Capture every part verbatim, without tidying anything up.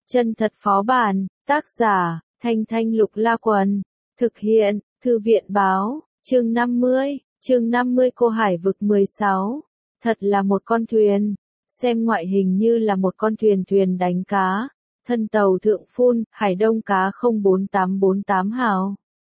Chân thật phó bản, tác giả, Thanh Thanh Lục La Quần, thực hiện, Thư viện báo, chương năm mươi, chương năm mươi Cô Hải vực mười sáu. Thật là một con thuyền, xem ngoại hình như là một con thuyền thuyền đánh cá, thân tàu thượng phun, Hải Đông cá không bốn tám bốn tám hào.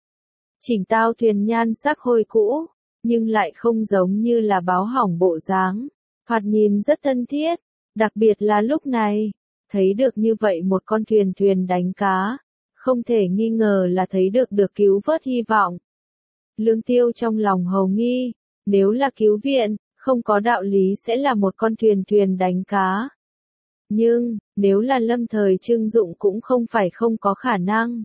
Chỉnh tao thuyền nhan sắc hôi cũ, nhưng lại không giống như là báo hỏng bộ dáng, thoạt nhìn rất thân thiết, đặc biệt là lúc này, thấy được như vậy một con thuyền thuyền đánh cá, không thể nghi ngờ là thấy được được cứu vớt hy vọng. Lương Tiêu trong lòng hầu nghi, nếu là cứu viện, không có đạo lý sẽ là một con thuyền thuyền đánh cá. Nhưng, nếu là lâm thời trưng dụng cũng không phải không có khả năng.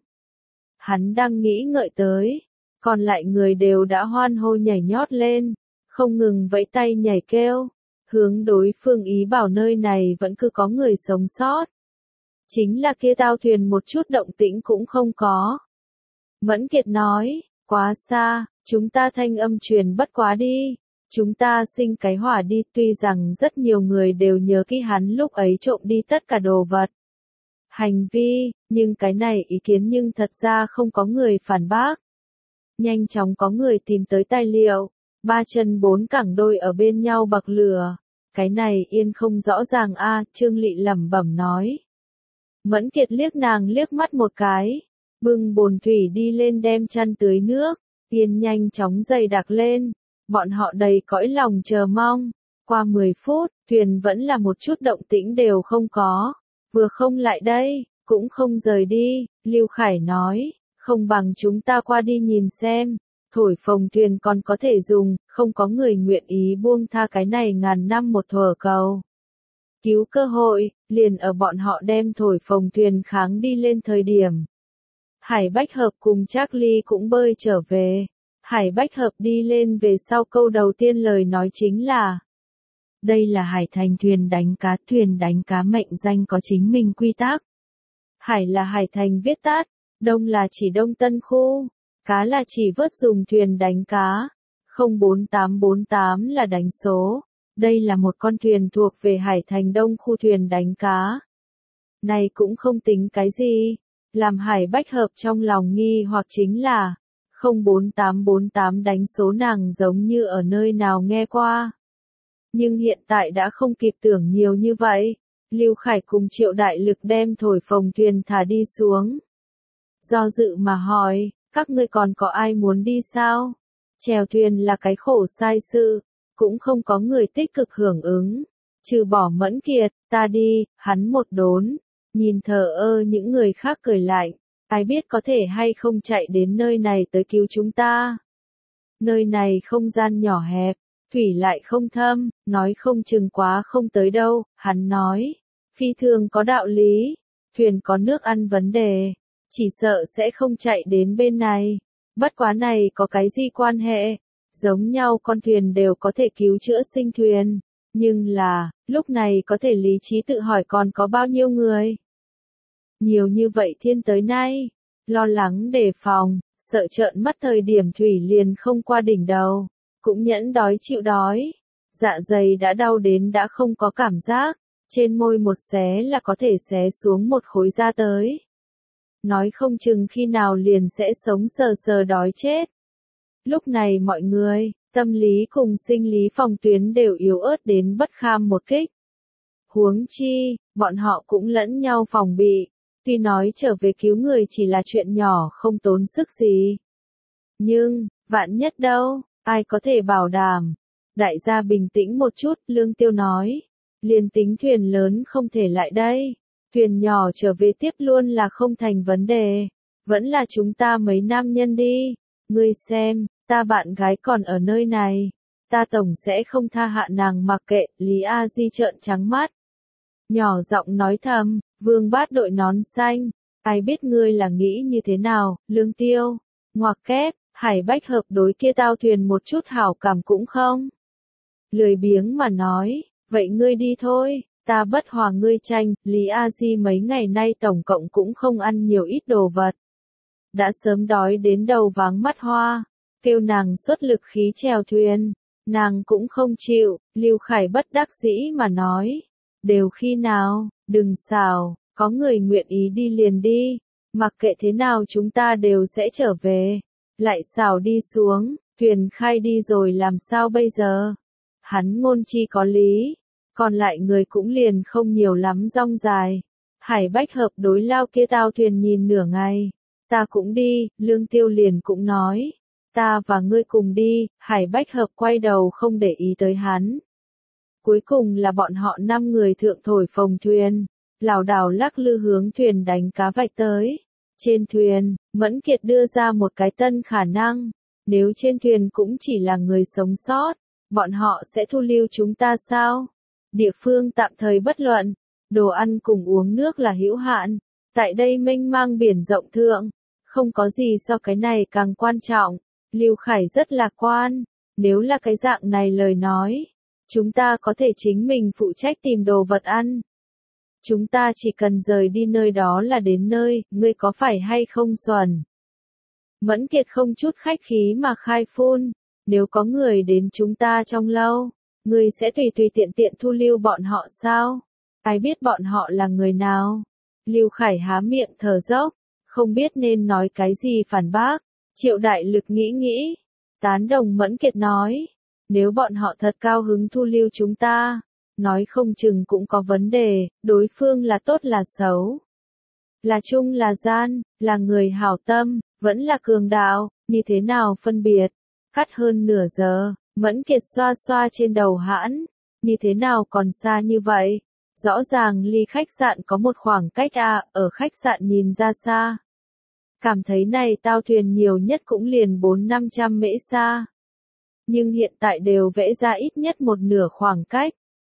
Hắn đang nghĩ ngợi tới, còn lại người đều đã hoan hô nhảy nhót lên, không ngừng vẫy tay nhảy kêu, hướng đối phương ý bảo nơi này vẫn cứ có người sống sót. Chính là kia tao thuyền một chút động tĩnh cũng không có. Mẫn Kiệt nói, quá xa, chúng ta thanh âm truyền bất quá đi, chúng ta sinh cái hỏa đi, tuy rằng rất nhiều người đều nhớ kỹ hắn lúc ấy trộm đi tất cả đồ vật. Hành vi, nhưng cái này ý kiến nhưng thật ra không có người phản bác. Nhanh chóng có người tìm tới tài liệu, ba chân bốn cẳng đôi ở bên nhau bậc lửa. Cái này yên không rõ ràng a, Trương Lị lẩm bẩm nói. Mẫn Kiệt liếc nàng liếc mắt một cái, bưng bồn thủy đi lên đem chăn tưới nước, tiên nhanh chóng dày đặc lên, bọn họ đầy cõi lòng chờ mong. Qua mười phút, thuyền vẫn là một chút động tĩnh đều không có, vừa không lại đây, cũng không rời đi, Lưu Khải nói, không bằng chúng ta qua đi nhìn xem. Thổi phồng thuyền còn có thể dùng, không có người nguyện ý buông tha cái này ngàn năm một thuở cầu. Cứu cơ hội, liền ở bọn họ đem thổi phồng thuyền kháng đi lên thời điểm. Hải Bách Hợp cùng Charlie cũng bơi trở về. Hải Bách Hợp đi lên về sau câu đầu tiên lời nói chính là: đây là Hải Thành thuyền đánh cá, thuyền đánh cá mệnh danh có chính mình quy tắc. Hải là Hải Thành viết tắt, Đông là chỉ Đông Tân khu. Cá là chỉ vớt dùng thuyền đánh cá, không bốn tám bốn tám là đánh số, đây là một con thuyền thuộc về Hải Thành Đông khu thuyền đánh cá. Này cũng không tính cái gì, làm Hải Bách Hợp trong lòng nghi hoặc chính là, không bốn tám bốn tám đánh số nàng giống như ở nơi nào nghe qua. Nhưng hiện tại đã không kịp tưởng nhiều như vậy, Lưu Khải cùng Triệu Đại Lực đem thổi phồng thuyền thả đi xuống. Do dự mà hỏi, các ngươi còn có ai muốn đi sao? Chèo thuyền là cái khổ sai sự, cũng không có người tích cực hưởng ứng. Trừ bỏ Mẫn Kiệt, ta đi, hắn một đốn, nhìn thờ ơ những người khác cười lạnh, ai biết có thể hay không chạy đến nơi này tới cứu chúng ta. Nơi này không gian nhỏ hẹp, thủy lại không thâm, nói không chừng quá không tới đâu, hắn nói. Phi thường có đạo lý, thuyền có nước ăn vấn đề. Chỉ sợ sẽ không chạy đến bên này. Bất quá này có cái gì quan hệ? Giống nhau con thuyền đều có thể cứu chữa sinh thuyền. Nhưng là, lúc này có thể lý trí tự hỏi còn có bao nhiêu người? Nhiều như vậy thiên tới nay. Lo lắng đề phòng, sợ trợn mắt thời điểm thủy liền không qua đỉnh đầu. Cũng nhẫn đói chịu đói. Dạ dày đã đau đến đã không có cảm giác. Trên môi một xé là có thể xé xuống một khối da tới. Nói không chừng khi nào liền sẽ sống sờ sờ đói chết. Lúc này mọi người, tâm lý cùng sinh lý phòng tuyến đều yếu ớt đến bất kham một kích. Huống chi, bọn họ cũng lẫn nhau phòng bị, tuy nói trở về cứu người chỉ là chuyện nhỏ không tốn sức gì. Nhưng, vạn nhất đâu, ai có thể bảo đảm. Đại gia bình tĩnh một chút, Lương Tiêu nói, liền tính thuyền lớn không thể lại đây. Thuyền nhỏ trở về tiếp luôn là không thành vấn đề, vẫn là chúng ta mấy nam nhân đi, ngươi xem, ta bạn gái còn ở nơi này, ta tổng sẽ không tha hạ nàng mặc kệ, Lý A Di trợn trắng mắt. Nhỏ giọng nói thầm, Vương Bát đội nón xanh, ai biết ngươi là nghĩ như thế nào, Lương Tiêu, ngoặc kép, Hải Bách Hợp đối kia tao thuyền một chút hảo cảm cũng không. Lười biếng mà nói, vậy ngươi đi thôi. Ta bất hòa ngươi tranh, Lý A Di mấy ngày nay tổng cộng cũng không ăn nhiều ít đồ vật. Đã sớm đói đến đầu váng mắt hoa, kêu nàng xuất lực khí chèo thuyền, nàng cũng không chịu, Lưu Khải bất đắc dĩ mà nói. Đều khi nào, đừng xào, Có người nguyện ý đi liền đi, mặc kệ thế nào chúng ta đều sẽ trở về. Lại xảo đi xuống, thuyền khai đi rồi làm sao bây giờ? Hắn ngôn chi có lý, còn lại người cũng liền không nhiều lắm rong dài. Hải Bách Hợp đối lao kia tao thuyền nhìn nửa ngày. Ta cũng đi, Lương Tiêu liền cũng nói. Ta và ngươi cùng đi, Hải Bách Hợp quay đầu không để ý tới hắn. Cuối cùng là bọn họ năm người thượng thổi phồng thuyền, lảo đảo lắc lư hướng thuyền đánh cá vạch tới. Trên thuyền, Mẫn Kiệt đưa ra một cái tân khả năng. Nếu trên thuyền cũng chỉ là người sống sót, bọn họ sẽ thu lưu chúng ta sao? Địa phương tạm thời bất luận, đồ ăn cùng uống nước là hữu hạn. Tại đây mênh mang biển rộng thượng, không có gì so cái này càng quan trọng. Lưu Khải rất lạc quan, nếu là cái dạng này lời nói, chúng ta có thể chính mình phụ trách tìm đồ vật ăn. Chúng ta chỉ cần rời đi nơi đó là đến nơi, ngươi có phải hay không xuẩn? Mẫn Kiệt không chút khách khí mà khai phun, nếu có người đến chúng ta trong lâu, ngươi sẽ tùy tùy tiện tiện thu lưu bọn họ sao? Ai biết bọn họ là người nào? Lưu Khải há miệng thở dốc, không biết nên nói cái gì phản bác. Triệu Đại Lực nghĩ nghĩ, tán đồng Mẫn Kiệt nói, nếu bọn họ thật cao hứng thu lưu chúng ta, nói không chừng cũng có vấn đề, đối phương là tốt là xấu, là trung là gian, là người hảo tâm, vẫn là cường đạo, như thế nào phân biệt. Cắt hơn nửa giờ, Mẫn Kiệt xoa xoa trên đầu hãn, như thế nào còn xa như vậy, rõ ràng ly khách sạn có một khoảng cách à, ở khách sạn nhìn ra xa. Cảm thấy này tao thuyền nhiều nhất cũng liền bốn năm trăm mễ xa. Nhưng hiện tại đều vẽ ra ít nhất một nửa khoảng cách.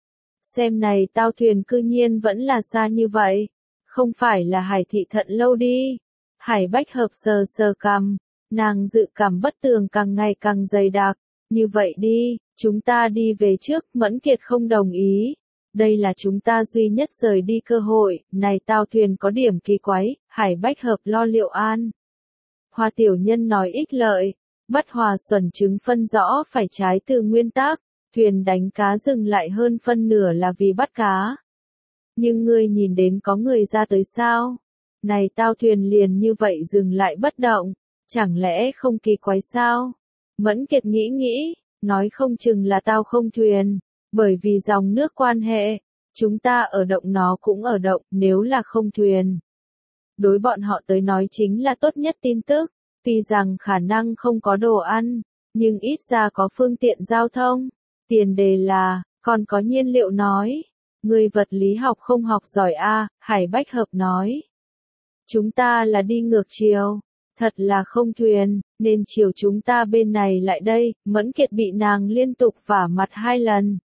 Xem này tao thuyền cư nhiên vẫn là xa như vậy. Không phải là Hải thị thận lâu đi. Hải Bách Hợp sờ sờ cằm. Nàng dự cảm bất tường càng ngày càng dày đặc. Như vậy đi, chúng ta đi về trước. Mẫn Kiệt không đồng ý. Đây là chúng ta duy nhất rời đi cơ hội, này tao thuyền có điểm kỳ quái, Hải Bách Hợp lo liệu an. Hoa tiểu nhân nói ích lợi, bất hòa xuẩn chứng phân rõ phải trái từ nguyên tắc, thuyền đánh cá dừng lại hơn phân nửa là vì bắt cá. Nhưng ngươi nhìn đến có người ra tới sao? Này tao thuyền liền như vậy dừng lại bất động, chẳng lẽ không kỳ quái sao? Mẫn Kiệt nghĩ nghĩ, nói không chừng là tao không thuyền. Bởi vì dòng nước quan hệ, chúng ta ở động nó cũng ở động, nếu là không thuyền. Đối bọn họ tới nói chính là tốt nhất tin tức, tuy rằng khả năng không có đồ ăn, nhưng ít ra có phương tiện giao thông. Tiền đề là, còn có nhiên liệu nói. Người vật lý học không học giỏi a, Hải Bách Hợp nói. Chúng ta là đi ngược chiều, thật là không thuyền, nên chiều chúng ta bên này lại đây, Mẫn Kiệt bị nàng liên tục vả mặt hai lần.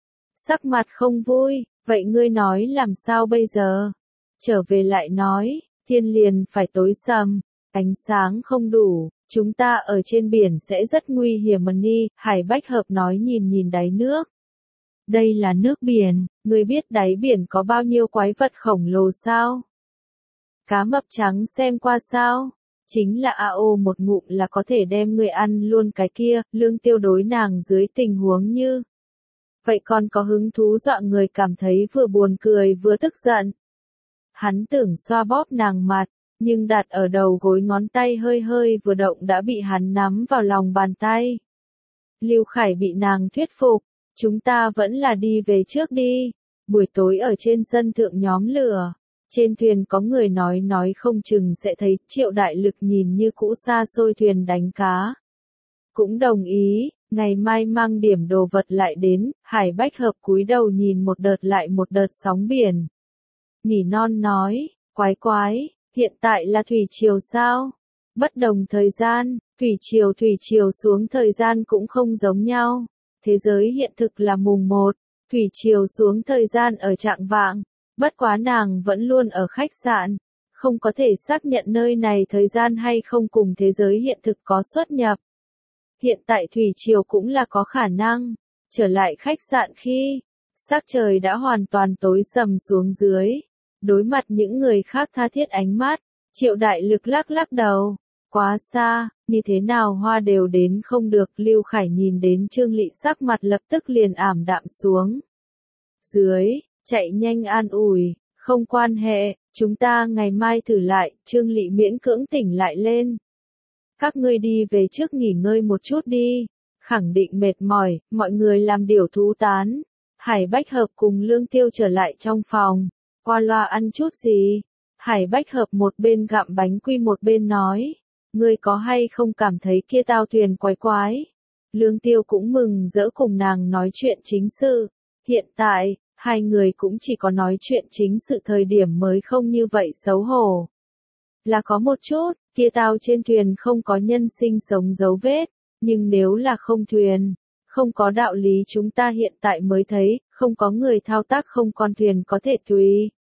Sắc mặt không vui, vậy ngươi nói làm sao bây giờ? Trở về lại nói, thiên liền phải tối sầm, ánh sáng không đủ, chúng ta ở trên biển sẽ rất nguy hiểm mần ni, Hải Bách Hợp nói nhìn nhìn đáy nước. Đây là nước biển, ngươi biết đáy biển có bao nhiêu quái vật khổng lồ sao? Cá mập trắng xem qua sao? Chính là a ô một ngụm là có thể đem ngươi ăn luôn cái kia, Lương Tiêu đối nàng dưới tình huống như. Vậy còn có hứng thú dọa người cảm thấy vừa buồn cười vừa tức giận. Hắn tưởng xoa bóp nàng mặt, nhưng đặt ở đầu gối ngón tay hơi hơi vừa động đã bị hắn nắm vào lòng bàn tay. Lưu Khải bị nàng thuyết phục, chúng ta vẫn là đi về trước đi. Buổi tối ở trên sân thượng nhóm lửa, trên thuyền có người nói nói không chừng sẽ thấy. Triệu Đại Lực nhìn như cũ xa xôi thuyền đánh cá. Cũng đồng ý. Ngày mai mang điểm đồ vật lại đến, Hải Bách Hợp cúi đầu nhìn một đợt lại một đợt sóng biển. Nỉ non nói, quái quái, hiện tại là thủy triều sao? Bất đồng thời gian, thủy triều thủy triều xuống thời gian cũng không giống nhau. Thế giới hiện thực là mùng một, thủy triều xuống thời gian ở trạng vạng. Bất quá nàng vẫn luôn ở khách sạn, không có thể xác nhận nơi này thời gian hay không cùng thế giới hiện thực có xuất nhập. Hiện tại thủy triều cũng là có khả năng. Trở lại khách sạn khi sắc trời đã hoàn toàn tối sầm xuống dưới. Đối mặt những người khác tha thiết ánh mắt, Triệu Đại Lực lắc lắc đầu. Quá xa, như thế nào hoa đều đến không được. Lưu Khải nhìn đến Trương Lị sắc mặt lập tức liền ảm đạm xuống. Dưới, chạy nhanh an ủi, không quan hệ, Chúng ta ngày mai thử lại, Trương Lị miễn cưỡng tỉnh lại lên. Các ngươi đi về trước nghỉ ngơi một chút đi. Khẳng định mệt mỏi, mọi người làm điều thú tán. Hải Bách Hợp cùng Lương Tiêu trở lại trong phòng. Qua loa ăn chút gì? Hải Bách Hợp một bên gặm bánh quy một bên nói. Ngươi có hay không cảm thấy kia tao thuyền quái quái? Lương Tiêu cũng mừng rỡ cùng nàng nói chuyện chính sự. Hiện tại, hai người cũng chỉ có nói chuyện chính sự thời điểm mới không như vậy xấu hổ. Là có một chút, kia tao trên thuyền không có nhân sinh sống dấu vết, nhưng nếu là không thuyền, không có đạo lý chúng ta hiện tại mới thấy, không có người thao tác không con thuyền có thể tùy.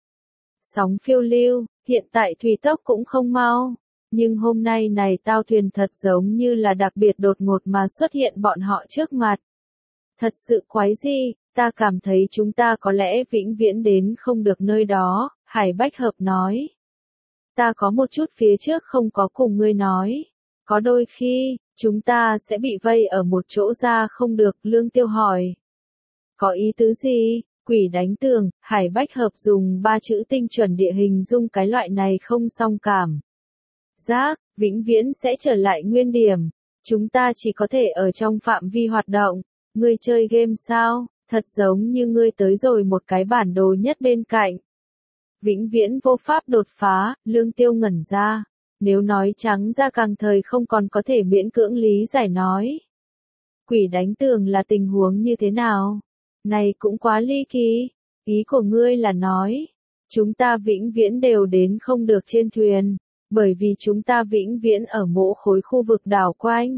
Sóng phiêu lưu, hiện tại thủy tốc cũng không mau, nhưng hôm nay này tao thuyền thật giống như là đặc biệt đột ngột mà xuất hiện bọn họ trước mặt. Thật sự quái gì, ta cảm thấy chúng ta có lẽ vĩnh viễn đến không được nơi đó, Hải Bách Hợp nói. Ta có một chút phía trước không có cùng ngươi nói. Có đôi khi, chúng ta sẽ bị vây ở một chỗ ra không được, Lương Tiêu hỏi. Có ý tứ gì? Quỷ đánh tường, Hải Bách Hợp dùng ba chữ tinh chuẩn địa hình dung cái loại này không song cảm. Giác, vĩnh viễn sẽ trở lại nguyên điểm. Chúng ta chỉ có thể ở trong phạm vi hoạt động. Ngươi chơi game sao? Thật giống như ngươi tới rồi một cái bản đồ nhất bên cạnh. Vĩnh viễn vô pháp đột phá, Lương Tiêu ngẩn ra. Nếu nói trắng ra càng thời không còn có thể miễn cưỡng lý giải nói. Quỷ đánh tường là tình huống như thế nào? Này cũng quá ly kỳ. Ý của ngươi là nói. Chúng ta vĩnh viễn đều đến không được trên thuyền. Bởi vì chúng ta vĩnh viễn ở mỗi khối khu vực đảo quanh.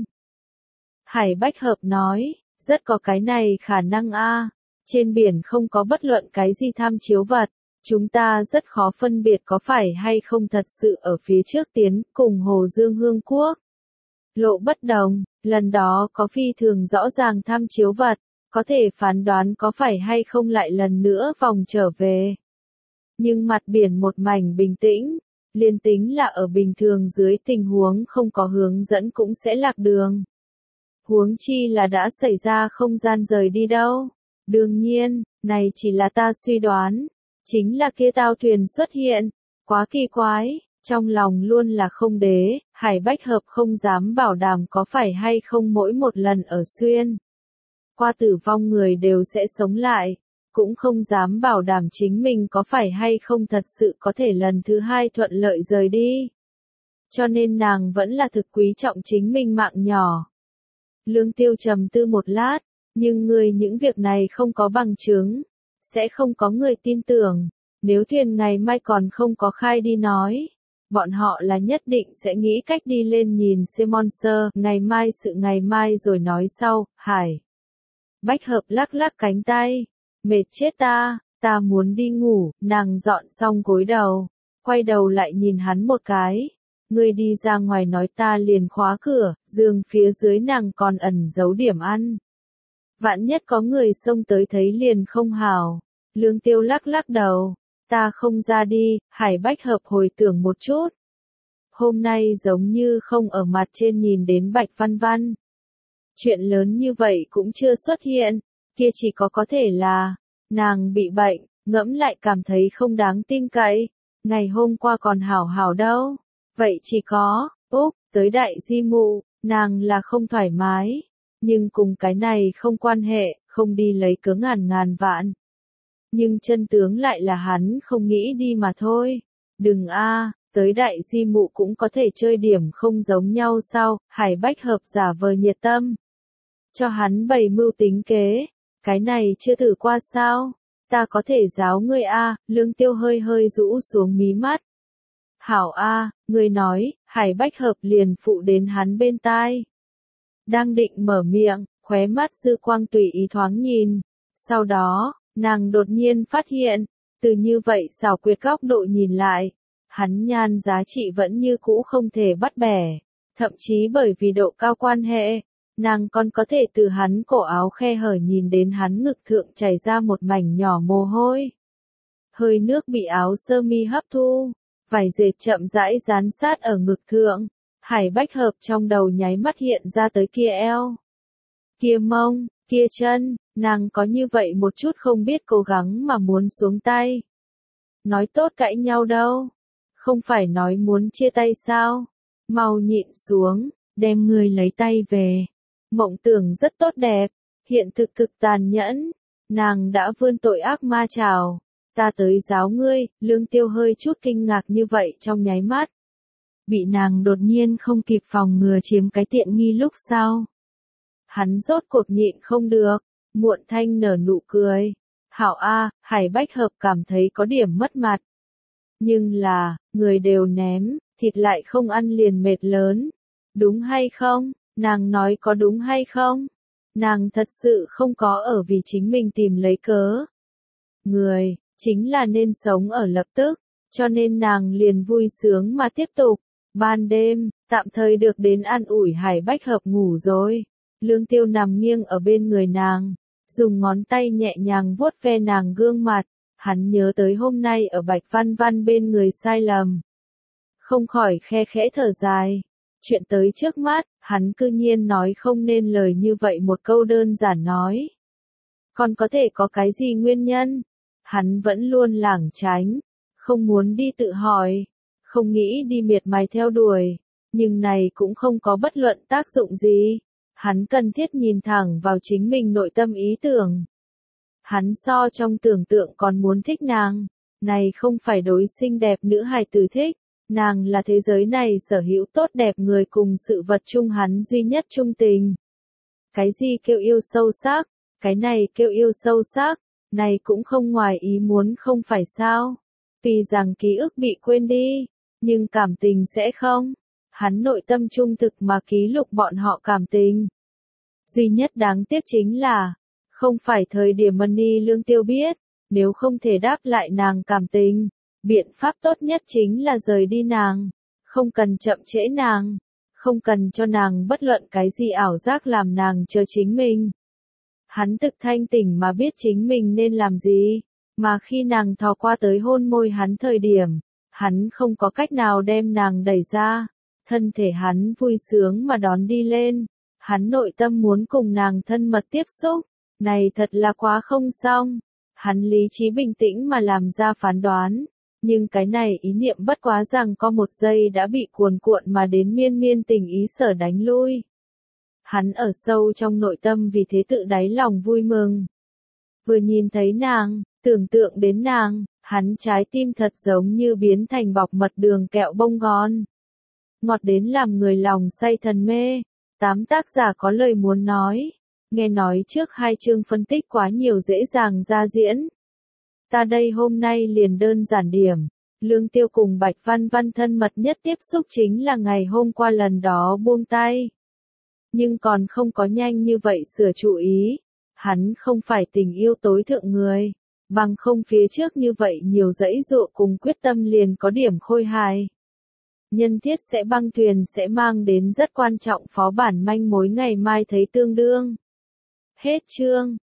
Hải Bách Hợp nói. Rất có cái này khả năng a. Trên biển không có bất luận cái gì tham chiếu vật. Chúng ta rất khó phân biệt có phải hay không thật sự ở phía trước tiến cùng Hồ Dương Hương Quốc. Lộ bất đồng, lần đó có phi thường rõ ràng tham chiếu vật, có thể phán đoán có phải hay không lại lần nữa vòng trở về. Nhưng mặt biển một mảnh bình tĩnh, liên tính là ở bình thường dưới tình huống không có hướng dẫn cũng sẽ lạc đường. Huống chi là đã xảy ra không gian rời đi đâu. Đương nhiên, này chỉ là ta suy đoán. Chính là kia tao thuyền xuất hiện. Quá kỳ quái, trong lòng luôn là không đế, Hải Bách Hợp không dám bảo đảm có phải hay không mỗi một lần ở xuyên. Qua tử vong người đều sẽ sống lại, cũng không dám bảo đảm chính mình có phải hay không thật sự có thể lần thứ hai thuận lợi rời đi. Cho nên nàng vẫn là thực quý trọng chính mình mạng nhỏ. Lương Tiêu trầm tư một lát, nhưng người những việc này không có bằng chứng. Sẽ không có người tin tưởng, nếu thuyền ngày mai còn không có khai đi nói, bọn họ là nhất định sẽ nghĩ cách đi lên nhìn Semonser, ngày mai sự ngày mai rồi nói sau, Hải. Bách Hợp lắc lắc cánh tay, mệt chết ta, ta muốn đi ngủ, nàng dọn xong gối đầu, quay đầu lại nhìn hắn một cái, ngươi đi ra ngoài nói ta liền khóa cửa, giường phía dưới nàng còn ẩn giấu điểm ăn. Vạn nhất có người xông tới thấy liền không hào. Lương Tiêu lắc lắc đầu. Ta không ra đi, Hải Bách Hợp hồi tưởng một chút. Hôm nay giống như không ở mặt trên nhìn đến Bạch Văn Văn. Chuyện lớn như vậy cũng chưa xuất hiện. Kia chỉ có có thể là, nàng bị bệnh, ngẫm lại cảm thấy không đáng tin cậy. Ngày hôm qua còn hảo hảo đâu. Vậy chỉ có, Úc, tới đại di mụ, nàng là không thoải mái. Nhưng cùng cái này không quan hệ, không đi lấy cớ ngàn ngàn vạn. Nhưng chân tướng lại là hắn không nghĩ đi mà thôi. Đừng a, tới đại di mụ cũng có thể chơi điểm không giống nhau sao, Hải Bách Hợp giả vờ nhiệt tâm. Cho hắn bày mưu tính kế, cái này chưa thử qua sao, ta có thể giáo ngươi a, Lương Tiêu hơi hơi rũ xuống mí mắt. Hảo a, ngươi nói, Hải Bách Hợp liền phụ đến hắn bên tai. Đang định mở miệng, khóe mắt dư quang tùy ý thoáng nhìn. Sau đó, nàng đột nhiên phát hiện, từ như vậy xảo quyệt góc độ nhìn lại, hắn nhan giá trị vẫn như cũ không thể bắt bẻ. Thậm chí bởi vì độ cao quan hệ, nàng còn có thể từ hắn cổ áo khe hở nhìn đến hắn ngực thượng chảy ra một mảnh nhỏ mồ hôi. Hơi nước bị áo sơ mi hấp thu, vải dệt chậm rãi dán sát ở ngực thượng. Hải Bách Hợp trong đầu nháy mắt hiện ra tới kia eo, kia mông, kia chân, nàng có như vậy một chút không biết cố gắng mà muốn xuống tay. nói tốt cãi nhau đâu. Không phải nói muốn chia tay sao? Mau nhịn xuống, đem ngươi lấy tay về. Mộng tưởng rất tốt đẹp, hiện thực thực tàn nhẫn. Nàng đã vươn tội ác ma trào. Ta tới giáo ngươi, Lương Tiêu hơi chút kinh ngạc như vậy trong nháy mắt. Bị nàng đột nhiên không kịp phòng ngừa chiếm cái tiện nghi lúc sau. Hắn rốt cuộc nhịn không được, muộn thanh nở nụ cười. Hảo A, Hải Bách Hợp cảm thấy có điểm mất mặt. Nhưng là, người đều ném, thịt lại không ăn liền mệt lớn. Đúng hay không? Nàng nói có đúng hay không? Nàng thật sự không có ở vì chính mình tìm lấy cớ. Người, chính là nên sống ở lập tức, cho nên nàng liền vui sướng mà tiếp tục. Ban đêm, tạm thời được đến an ủi Hải Bách Hợp ngủ rồi. Lương Tiêu nằm nghiêng ở bên người nàng, dùng ngón tay nhẹ nhàng vuốt ve nàng gương mặt. Hắn nhớ tới hôm nay ở Bạch Văn Văn bên người sai lầm. Không khỏi khe khẽ thở dài. Chuyện tới trước mắt, hắn cư nhiên nói không nên lời như vậy một câu đơn giản nói. Còn có thể có cái gì nguyên nhân? Hắn vẫn luôn lảng tránh, không muốn đi tự hỏi, không nghĩ đi miệt mài theo đuổi, nhưng này cũng không có bất luận tác dụng gì. Hắn cần thiết nhìn thẳng vào chính mình nội tâm ý tưởng. Hắn so trong tưởng tượng còn muốn thích nàng, này không phải đối xinh đẹp nữ hài tử thích, nàng là thế giới này sở hữu tốt đẹp người cùng sự vật chung hắn duy nhất trung tình. Cái gì kêu yêu sâu sắc, cái này kêu yêu sâu sắc, này cũng không ngoài ý muốn không phải sao. Vì rằng ký ức bị quên đi, nhưng cảm tình sẽ không. Hắn nội tâm trung thực mà ký lục bọn họ cảm tình. Duy nhất đáng tiếc chính là, không phải thời điểm Money Lương Tiêu biết, nếu không thể đáp lại nàng cảm tình, biện pháp tốt nhất chính là rời đi nàng, không cần chậm trễ nàng, không cần cho nàng bất luận cái gì ảo giác làm nàng chờ chính mình. Hắn thực thanh tỉnh mà biết chính mình nên làm gì, mà khi nàng thò qua tới hôn môi hắn thời điểm, hắn không có cách nào đem nàng đẩy ra, thân thể hắn vui sướng mà đón đi lên, hắn nội tâm muốn cùng nàng thân mật tiếp xúc, này thật là quá không xong, hắn lý trí bình tĩnh mà làm ra phán đoán, nhưng cái này ý niệm bất quá rằng có một giây đã bị cuồn cuộn mà đến miên miên tình ý sở đánh lui. Hắn ở sâu trong nội tâm vì thế tự đáy lòng vui mừng. Vừa nhìn thấy nàng, tưởng tượng đến nàng, hắn trái tim thật giống như biến thành bọc mật đường kẹo bông gòn. Ngọt đến làm người lòng say thần mê. Tám tác giả có lời muốn nói. Nghe nói trước hai chương phân tích quá nhiều dễ dàng ra diễn. Ta đây hôm nay liền đơn giản điểm. Lương Tiêu cùng Bạch Văn Văn thân mật nhất tiếp xúc chính là ngày hôm qua lần đó buông tay. Nhưng còn không có nhanh như vậy sửa chú ý. Hắn không phải tình yêu tối thượng người. Bằng không phía trước như vậy nhiều dãy dụa cùng quyết tâm liền có điểm khôi hài. Nhân thiết sẽ băng thuyền sẽ mang đến rất quan trọng phó bản manh mối ngày mai thấy tương đương. Hết chương.